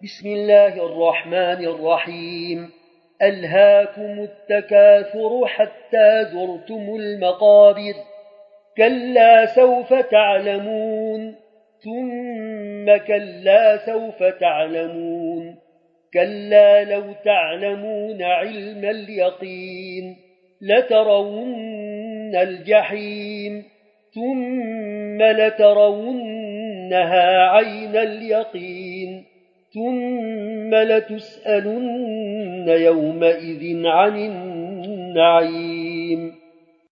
بسم الله الرحمن الرحيم. ألهاكم التكاثر حتى زرتم المقابر، كلا سوف تعلمون ثم كلا سوف تعلمون، كلا لو تعلمون علم اليقين لترون الجحيم ثم لترونها عين اليقين ثم لتسألن يومئذ عن النعيم.